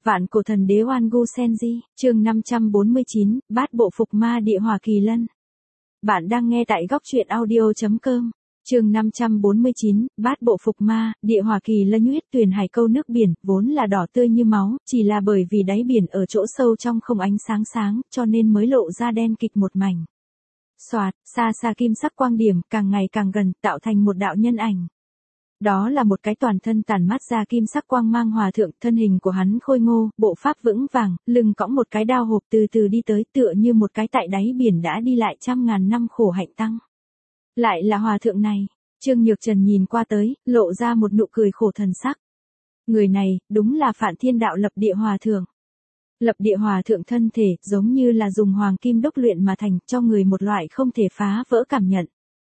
Vạn cổ thần đế Oan Gu Senji, chương 549, bát bộ phục ma địa hỏa kỳ lân. Bạn đang nghe tại góc truyện audio.com. Chương 549, bát bộ phục ma, địa hỏa kỳ lân. Huyết tuyền hải câu nước biển, vốn là đỏ tươi như máu, chỉ là bởi vì đáy biển ở chỗ sâu trong không ánh sáng sáng, cho nên mới lộ ra đen kịt một mảnh. Xoạt, xa xa kim sắc quang điểm, càng ngày càng gần, tạo thành một đạo nhân ảnh. Đó là một cái toàn thân tản mát ra kim sắc quang mang hòa thượng, thân hình của hắn khôi ngô, bộ pháp vững vàng, lưng cõng một cái đao hộp từ từ đi tới, tựa như một cái tại đáy biển đã đi lại trăm ngàn năm khổ hạnh tăng. Lại là hòa thượng này, Trương Nhược Trần nhìn qua tới, lộ ra một nụ cười khổ thần sắc. Người này, đúng là Phạn Thiên Đạo Lập Địa Hòa Thượng. Lập Địa Hòa Thượng thân thể, giống như là dùng hoàng kim đúc luyện mà thành, cho người một loại không thể phá vỡ cảm nhận.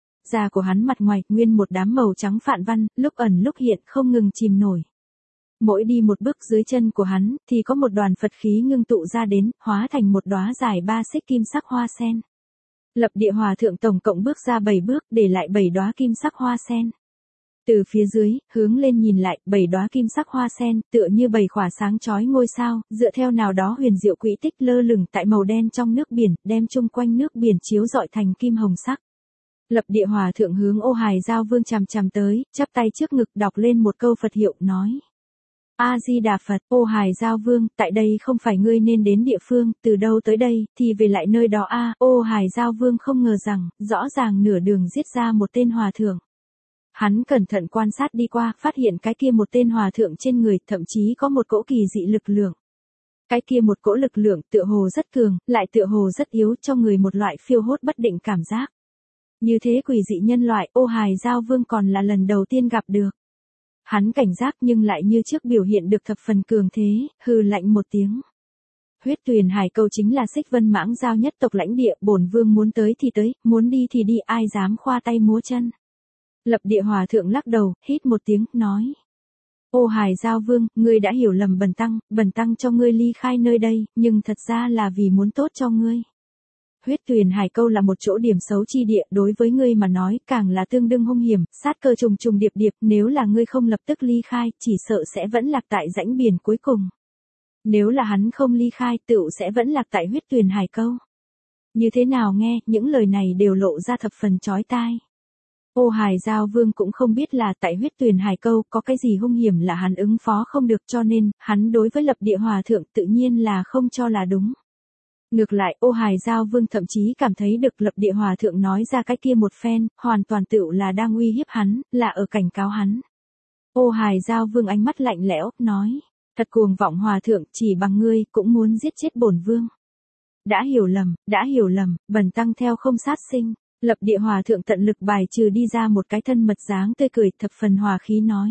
Da của hắn mặt ngoài, nguyên một đám màu trắng phạn văn, lúc ẩn lúc hiện, không ngừng chìm nổi. Mỗi đi một bước dưới chân của hắn, thì có một đoàn Phật khí ngưng tụ ra đến, hóa thành một đóa dài 3 xích kim sắc hoa sen. Lập Địa Hòa Thượng tổng cộng bước ra 7 bước, để lại 7 đóa kim sắc hoa sen. Từ phía dưới, hướng lên nhìn lại, 7 đóa kim sắc hoa sen, tựa như 7 khỏa sáng chói ngôi sao, dựa theo nào đó huyền diệu quỹ tích lơ lửng tại màu đen trong nước biển, đem chung quanh nước biển chiếu rọi thành kim hồng sắc. Lập Địa Hòa Thượng hướng Ô Hài Giao Vương chằm chằm tới, chắp tay trước ngực đọc lên một câu Phật hiệu, nói: A-di-đà Phật. Ô Hài Giao Vương, tại đây không phải ngươi nên đến địa phương, từ đâu tới đây, thì về lại nơi đó a. Ô Hài Giao Vương không ngờ rằng, rõ ràng nửa đường giết ra một tên hòa thượng. Hắn cẩn thận quan sát đi qua, phát hiện cái kia một tên hòa thượng trên người, thậm chí có một cỗ kỳ dị lực lượng. Cái kia một cỗ lực lượng tựa hồ rất cường, lại tựa hồ rất yếu, cho người một loại phiêu hốt bất định cảm giác. Như thế quỷ dị nhân loại, Ô Hài Giao Vương còn là lần đầu tiên gặp được. Hắn cảnh giác nhưng lại như trước biểu hiện được thập phần cường thế, hừ lạnh một tiếng. Huyết tuyền hải câu chính là Xích Vân Mãng Giao nhất tộc lãnh địa, bổn vương muốn tới thì tới, muốn đi thì đi, ai dám khoa tay múa chân. Lập Địa Hòa Thượng lắc đầu, hít một tiếng, nói: Ô Hài Giao Vương, ngươi đã hiểu lầm bần tăng cho ngươi ly khai nơi đây, nhưng thật ra là vì muốn tốt cho ngươi. Huyết tuyền hải câu là một chỗ điểm xấu chi địa, đối với ngươi mà nói, càng là tương đương hung hiểm, sát cơ trùng trùng điệp điệp, nếu là ngươi không lập tức ly khai, chỉ sợ sẽ vẫn lạc tại rãnh biển cuối cùng. Nếu là hắn không ly khai, tựu sẽ vẫn lạc tại huyết tuyền hải câu. Như thế nào nghe, những lời này đều lộ ra thập phần chói tai. Ô Hài Giao Vương cũng không biết là tại huyết tuyền hải câu có cái gì hung hiểm là hắn ứng phó không được, cho nên, hắn đối với Lập Địa Hòa Thượng tự nhiên là không cho là đúng. Ngược lại, Ô Hài Giao Vương thậm chí cảm thấy được Lập Địa Hòa Thượng nói ra cái kia một phen, hoàn toàn tựu là đang uy hiếp hắn, là ở cảnh cáo hắn. Ô Hài Giao Vương ánh mắt lạnh lẽo, nói: Thật cuồng vọng Hòa Thượng, chỉ bằng ngươi, cũng muốn giết chết bổn vương. Đã hiểu lầm, bần tăng theo không sát sinh. Lập Địa Hòa Thượng tận lực bài trừ đi ra một cái thân mật dáng tươi cười, thập phần hòa khí nói.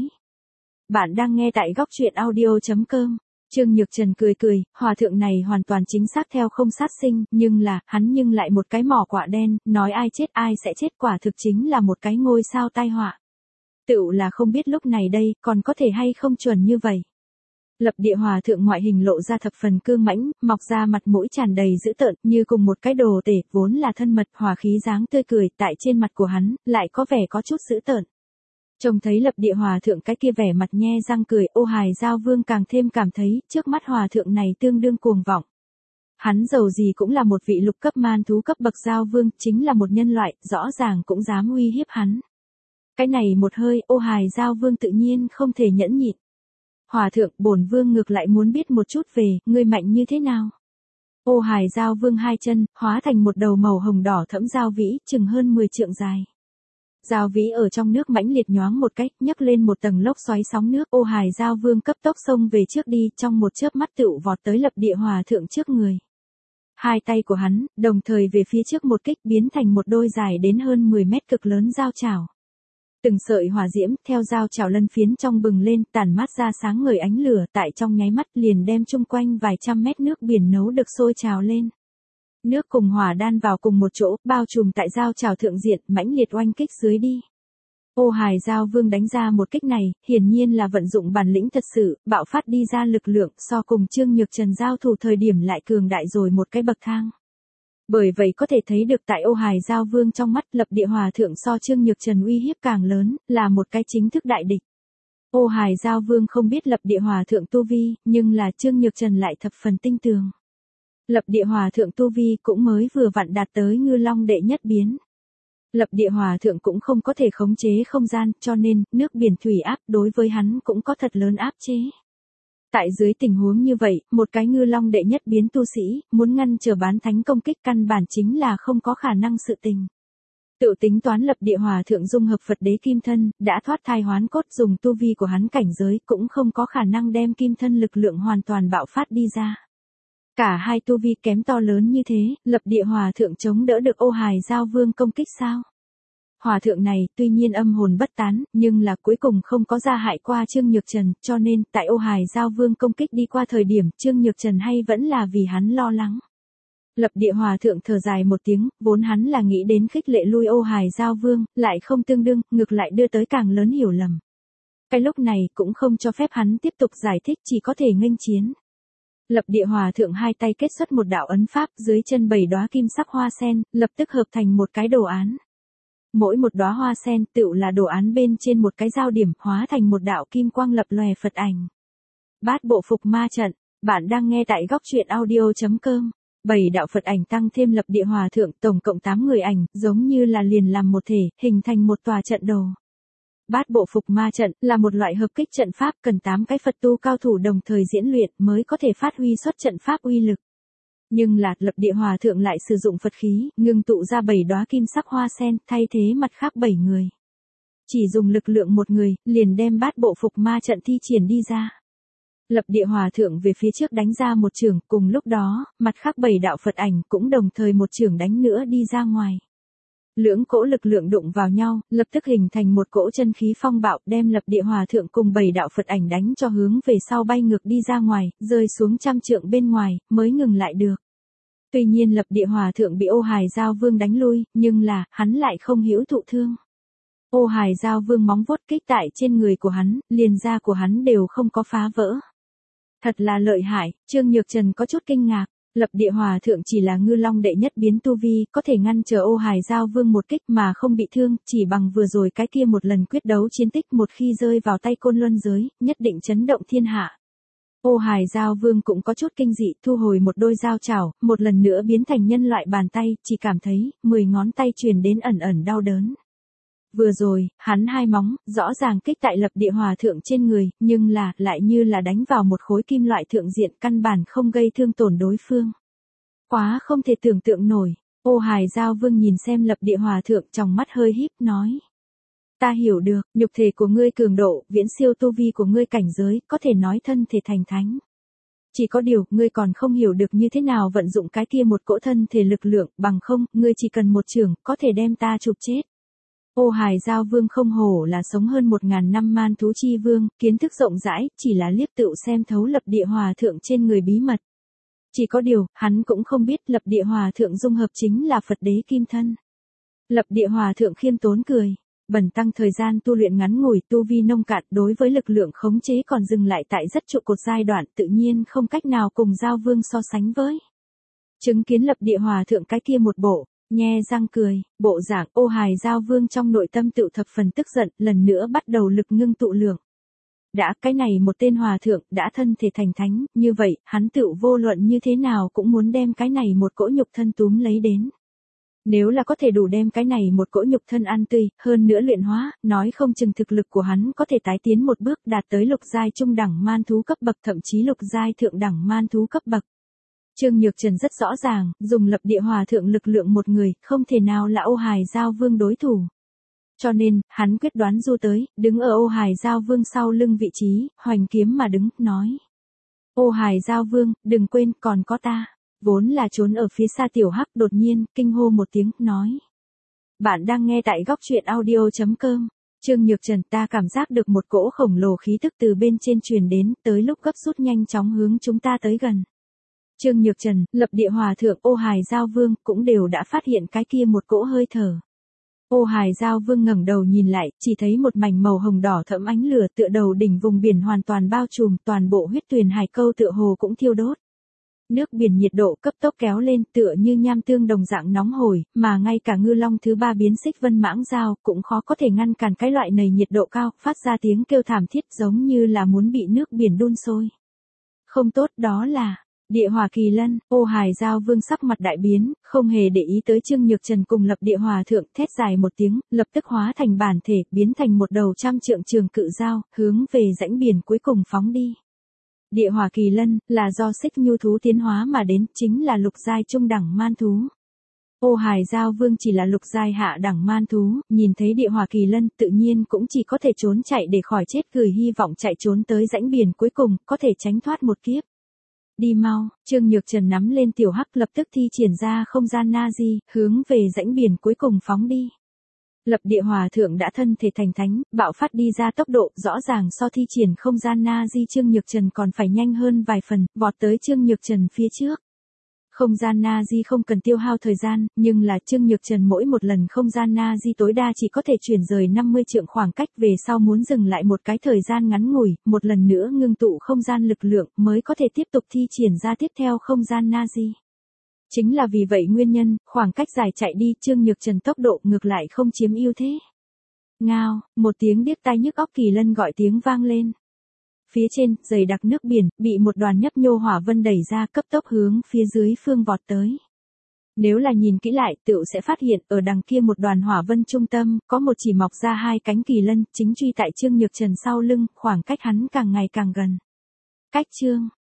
Bạn đang nghe tại góc truyện audio.com. Trương Nhược Trần cười cười, hòa thượng này hoàn toàn chính xác theo không sát sinh, nhưng lại một cái mỏ quạ đen, nói ai chết ai sẽ chết, quả thực chính là một cái ngôi sao tai họa. Tựu là không biết lúc này đây, còn có thể hay không chuẩn như vậy. Lập Địa Hòa Thượng ngoại hình lộ ra thập phần cương mãnh, mọc ra mặt mũi tràn đầy dữ tợn, như cùng một cái đồ tể, vốn là thân mật hòa khí dáng tươi cười, tại trên mặt của hắn, lại có vẻ có chút dữ tợn. Trông thấy Lập Địa Hòa Thượng cái kia vẻ mặt nhe răng cười, Ô Hài Giao Vương càng thêm cảm thấy, trước mắt hòa thượng này tương đương cuồng vọng. Hắn dầu gì cũng là một vị lục cấp man thú cấp bậc Giao Vương, chính là một nhân loại, rõ ràng cũng dám uy hiếp hắn. Cái này một hơi, Ô Hài Giao Vương tự nhiên không thể nhẫn nhịn. Hòa thượng, bổn vương ngược lại muốn biết một chút về, ngươi mạnh như thế nào? Ô Hài Giao Vương hai chân, hóa thành một đầu màu hồng đỏ thẫm giao vĩ, chừng hơn 10 trượng dài. Giao vĩ ở trong nước mãnh liệt nhoáng một cách, nhấc lên một tầng lốc xoáy sóng nước. Ô Hài Giao Vương cấp tốc xông về trước đi, trong một chớp mắt tựu vọt tới Lập Địa Hòa Thượng trước người. Hai tay của hắn, đồng thời về phía trước một kích, biến thành một đôi dài đến hơn 10 mét cực lớn dao chảo. Từng sợi hỏa diễm, theo dao chảo lân phiến trong bừng lên, tản mát ra sáng ngời ánh lửa, tại trong nháy mắt liền đem chung quanh vài trăm mét nước biển nấu được sôi trào lên. Nước cùng hỏa đan vào cùng một chỗ, bao trùm tại dao chảo thượng diện, mãnh liệt oanh kích dưới đi. Ô Hài Giao Vương đánh ra một kích này, hiển nhiên là vận dụng bản lĩnh thật sự, bạo phát đi ra lực lượng, so cùng Trương Nhược Trần giao thủ thời điểm lại cường đại rồi một cái bậc thang. Bởi vậy có thể thấy được tại Ô Hài Giao Vương trong mắt, Lập Địa Hòa Thượng so Trương Nhược Trần uy hiếp càng lớn, là một cái chính thức đại địch. Ô Hài Giao Vương không biết Lập Địa Hòa Thượng tu vi, nhưng là Trương Nhược Trần lại thập phần tinh tường. Lập Địa Hòa Thượng tu vi cũng mới vừa vặn đạt tới Ngư Long đệ nhất biến. Lập Địa Hòa Thượng cũng không có thể khống chế không gian, cho nên, nước biển thủy áp đối với hắn cũng có thật lớn áp chế. Tại dưới tình huống như vậy, một cái Ngư Long đệ nhất biến tu sĩ, muốn ngăn trở bán thánh công kích căn bản chính là không có khả năng sự tình. Tự tính toán Lập Địa Hòa Thượng dung hợp Phật đế kim thân, đã thoát thai hoán cốt dùng tu vi của hắn cảnh giới cũng không có khả năng đem kim thân lực lượng hoàn toàn bạo phát đi ra. Cả hai tu vi kém to lớn như thế, Lập Địa Hòa Thượng chống đỡ được Ô Hài Giao Vương công kích sao? Hòa thượng này tuy nhiên âm hồn bất tán, nhưng là cuối cùng không có ra hại qua Trương Nhược Trần, cho nên tại Ô Hài Giao Vương công kích đi qua thời điểm Trương Nhược Trần hay vẫn là vì hắn lo lắng. Lập Địa Hòa Thượng thở dài một tiếng, vốn hắn là nghĩ đến khích lệ lui Ô Hài Giao Vương, lại không tương đương, ngược lại đưa tới càng lớn hiểu lầm. Cái lúc này cũng không cho phép hắn tiếp tục giải thích, chỉ có thể nghênh chiến. Lập Địa Hòa Thượng hai tay kết xuất một đạo ấn pháp, dưới chân 7 đóa kim sắc hoa sen, lập tức hợp thành một cái đồ án. Mỗi một đóa hoa sen tựu là đồ án bên trên một cái giao điểm, hóa thành một đạo kim quang lập lòe Phật ảnh. Bát bộ phục ma trận, bạn đang nghe tại góc truyện audio.com. 7 đạo Phật ảnh tăng thêm Lập Địa Hòa Thượng, tổng cộng 8 người ảnh, giống như là liền làm một thể, hình thành một tòa trận đồ. Bát bộ phục ma trận là một loại hợp kích trận pháp, cần 8 cái Phật tu cao thủ đồng thời diễn luyện mới có thể phát huy xuất trận pháp uy lực. Nhưng là, Lập Địa Hòa Thượng lại sử dụng Phật khí, ngưng tụ ra 7 đóa kim sắc hoa sen, thay thế mặt khác 7 người. Chỉ dùng lực lượng một người, liền đem bát bộ phục ma trận thi triển đi ra. Lập Địa Hòa Thượng về phía trước đánh ra một chưởng, cùng lúc đó, mặt khác 7 đạo Phật ảnh cũng đồng thời một chưởng đánh nữa đi ra ngoài. Lưỡng cỗ lực lượng đụng vào nhau, lập tức hình thành một cỗ chân khí phong bạo, đem Lập Địa Hòa Thượng cùng 7 đạo Phật ảnh đánh cho hướng về sau bay ngược đi ra ngoài, rơi xuống trăm trượng bên ngoài, mới ngừng lại được. Tuy nhiên Lập Địa Hòa Thượng bị Ô Hài Giao Vương đánh lui, nhưng là, hắn lại không hữu thụ thương. Ô Hài Giao Vương móng vuốt kích tại trên người của hắn, liền da của hắn đều không có phá vỡ. Thật là lợi hại, Trương Nhược Trần có chút kinh ngạc. Lập Địa Hòa Thượng chỉ là Ngư Long đệ nhất biến tu vi, có thể ngăn trở Ô Hài Giao Vương một kích mà không bị thương, chỉ bằng vừa rồi cái kia một lần quyết đấu chiến tích, một khi rơi vào tay Côn Luân giới, nhất định chấn động thiên hạ. Ô Hài Giao Vương cũng có chút kinh dị, thu hồi một đôi dao chảo, một lần nữa biến thành nhân loại bàn tay, chỉ cảm thấy 10 ngón tay truyền đến ẩn ẩn đau đớn. Vừa rồi, hắn hai móng, rõ ràng kích tại Lập Địa Hòa Thượng trên người, nhưng là, lại như là đánh vào một khối kim loại thượng diện, căn bản không gây thương tổn đối phương. Quá không thể tưởng tượng nổi. Ô Hài Giao Vương nhìn xem Lập Địa Hòa Thượng, trong mắt hơi híp, nói. Ta hiểu được, nhục thể của ngươi cường độ, viễn siêu tu vi của ngươi cảnh giới, có thể nói thân thể thành thánh. Chỉ có điều, ngươi còn không hiểu được như thế nào vận dụng cái kia một cỗ thân thể lực lượng, bằng không, ngươi chỉ cần một chưởng, có thể đem ta chụp chết. Ô Hài Giao Vương không hổ là sống hơn 1000 năm man thú chi vương, kiến thức rộng rãi, chỉ là liếc tựu xem thấu Lập Địa Hòa Thượng trên người bí mật. Chỉ có điều, hắn cũng không biết Lập Địa Hòa Thượng dung hợp chính là Phật đế kim thân. Lập Địa Hòa Thượng khiêm tốn cười. Bần tăng thời gian tu luyện ngắn ngủi, tu vi nông cạn, đối với lực lượng khống chế còn dừng lại tại rất trụ cột giai đoạn, tự nhiên không cách nào cùng Giao Vương so sánh với. Chứng kiến Lập Địa Hòa Thượng cái kia một bộ, nhe răng cười, bộ dạng Ô Hài Giao Vương trong nội tâm tự thập phần tức giận, lần nữa bắt đầu lực ngưng tụ lượng. Đã cái này một tên hòa thượng đã thân thể thành thánh, như vậy, hắn tự vô luận như thế nào cũng muốn đem cái này một cỗ nhục thân túm lấy đến. Nếu là có thể đủ đem cái này một cỗ nhục thân ăn tươi, hơn nữa luyện hóa, nói không chừng thực lực của hắn có thể tái tiến một bước đạt tới lục giai trung đẳng man thú cấp bậc, thậm chí lục giai thượng đẳng man thú cấp bậc. Trương Nhược Trần rất rõ ràng, dùng Lập Địa Hòa Thượng lực lượng một người, không thể nào là Ô Hài Giao Vương đối thủ. Cho nên, hắn quyết đoán du tới, đứng ở Ô Hài Giao Vương sau lưng vị trí, hoành kiếm mà đứng, nói. Ô Hài Giao Vương, đừng quên, còn có ta. Vốn là trốn ở phía xa tiểu hắc đột nhiên, kinh hô một tiếng, nói. Bạn đang nghe tại góc truyện audio.com. Trương Nhược Trần, ta cảm giác được một cỗ khổng lồ khí tức từ bên trên truyền đến, tới lúc gấp rút nhanh chóng hướng chúng ta tới gần. Trương Nhược Trần, Lập Địa Hòa Thượng, Ô Hài Giao Vương cũng đều đã phát hiện cái kia một cỗ hơi thở. Ô Hài Giao Vương ngẩng đầu nhìn lại, chỉ thấy một mảnh màu hồng đỏ thẫm ánh lửa tựa đầu đỉnh vùng biển hoàn toàn bao trùm, toàn bộ huyết tuyền hải câu tựa hồ cũng thiêu đốt. Nước biển nhiệt độ cấp tốc kéo lên tựa như nham tương đồng dạng nóng hổi, mà ngay cả ngư long thứ ba biến xích vân mãng dao cũng khó có thể ngăn cản cái loại này nhiệt độ cao, phát ra tiếng kêu thảm thiết giống như là muốn bị nước biển đun sôi. Không tốt, đó là địa hỏa kỳ lân. Ô Hải Giao Vương sắc mặt đại biến, không hề để ý tới Trương Nhược Trần cùng Lập Địa Hòa thượng, thét dài một tiếng, lập tức hóa thành bản thể, biến thành một đầu trăm trượng trường cự dao, hướng về rãnh biển cuối cùng phóng đi. Địa hỏa kỳ lân là do xích nhu thú tiến hóa mà đến, chính là lục giai trung đẳng man thú. Ô Hải Giao Vương chỉ là lục giai hạ đẳng man thú, nhìn thấy địa hỏa kỳ lân tự nhiên cũng chỉ có thể trốn chạy để khỏi chết, gửi hy vọng chạy trốn tới rãnh biển cuối cùng, có thể tránh thoát một kiếp. Đi mau, Trương Nhược Trần nắm lên tiểu hắc lập tức thi triển ra không gian Nazi, hướng về rãnh biển cuối cùng phóng đi. Lập Địa Hòa thượng đã thân thể thành thánh, bạo phát đi ra tốc độ rõ ràng so thi triển không gian Nazi Trương Nhược Trần còn phải nhanh hơn vài phần, vọt tới Trương Nhược Trần phía trước. Không gian Nazi không cần tiêu hao thời gian, nhưng là Trương Nhược Trần mỗi một lần không gian Nazi tối đa chỉ có thể chuyển rời 50 trượng khoảng cách, về sau muốn dừng lại một cái thời gian ngắn ngủi, một lần nữa ngưng tụ không gian lực lượng mới có thể tiếp tục thi triển ra tiếp theo không gian Nazi. Chính là vì vậy nguyên nhân, khoảng cách dài chạy đi Trương Nhược Trần tốc độ ngược lại không chiếm ưu thế. Ngao, một tiếng điếc tai nhức óc kỳ lân gọi tiếng vang lên. Phía trên, dày đặc nước biển, bị một đoàn nhấp nhô hỏa vân đẩy ra cấp tốc hướng phía dưới phương vọt tới. Nếu là nhìn kỹ lại, tựu sẽ phát hiện, ở đằng kia một đoàn hỏa vân trung tâm, có một chỉ mọc ra hai cánh kỳ lân, chính truy tại Trương Nhược Trần sau lưng, khoảng cách hắn càng ngày càng gần. Cách Trương